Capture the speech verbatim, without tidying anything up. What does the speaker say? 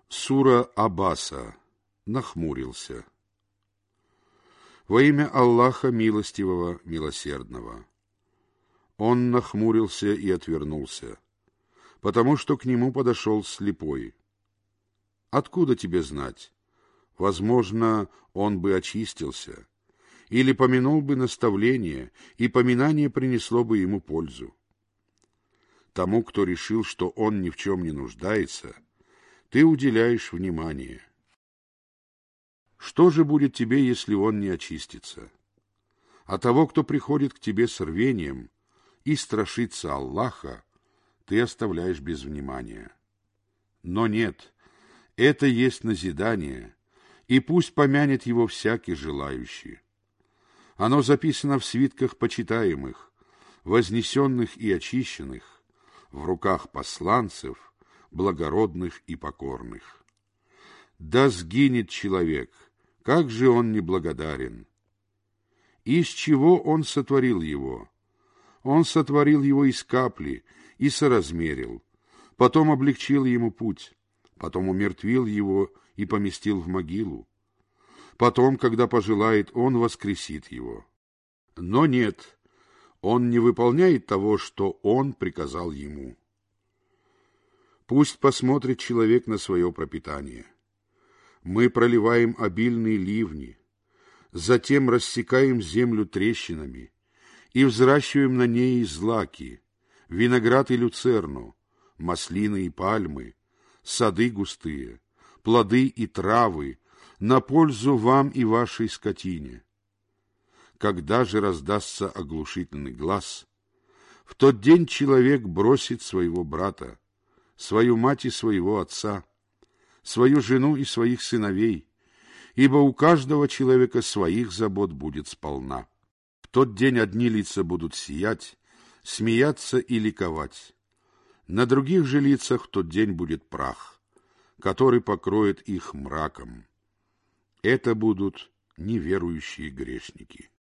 Сура Абаса. Нахмурился. Во имя Аллаха Милостивого, Милосердного. Он нахмурился и отвернулся, потому что к нему подошел слепой. Откуда тебе знать? Возможно, он бы очистился, или помянул бы наставление, и поминание принесло бы ему пользу. Тому, кто решил, что он ни в чем не нуждается, ты уделяешь внимание. Что же будет тебе, если он не очистится? А того, кто приходит к тебе с рвением и страшится Аллаха, ты оставляешь без внимания. Но нет, это есть назидание, и пусть помянет его всякий желающий. Оно записано в свитках почитаемых, вознесенных и очищенных, в руках посланцев, благородных и покорных. Да сгинет человек, как же он неблагодарен! Из чего он сотворил его? Он сотворил его из капли и соразмерил, потом облегчил ему путь, потом умертвил его и поместил в могилу. Потом, когда пожелает, он воскресит его. Но нет, он не выполняет того, что он приказал ему. Пусть посмотрит человек на свое пропитание. Мы проливаем обильные ливни, затем рассекаем землю трещинами и взращиваем на ней злаки, виноград и люцерну, маслины и пальмы, сады густые, плоды и травы, на пользу вам и вашей скотине. Когда же раздастся оглушительный глас, в тот день человек бросит своего брата, свою мать и своего отца, свою жену и своих сыновей, ибо у каждого человека своих забот будет сполна. В тот день одни лица будут сиять, смеяться и ликовать. На других же лицах в тот день будет прах, который покроет их мраком. Это будут неверующие грешники.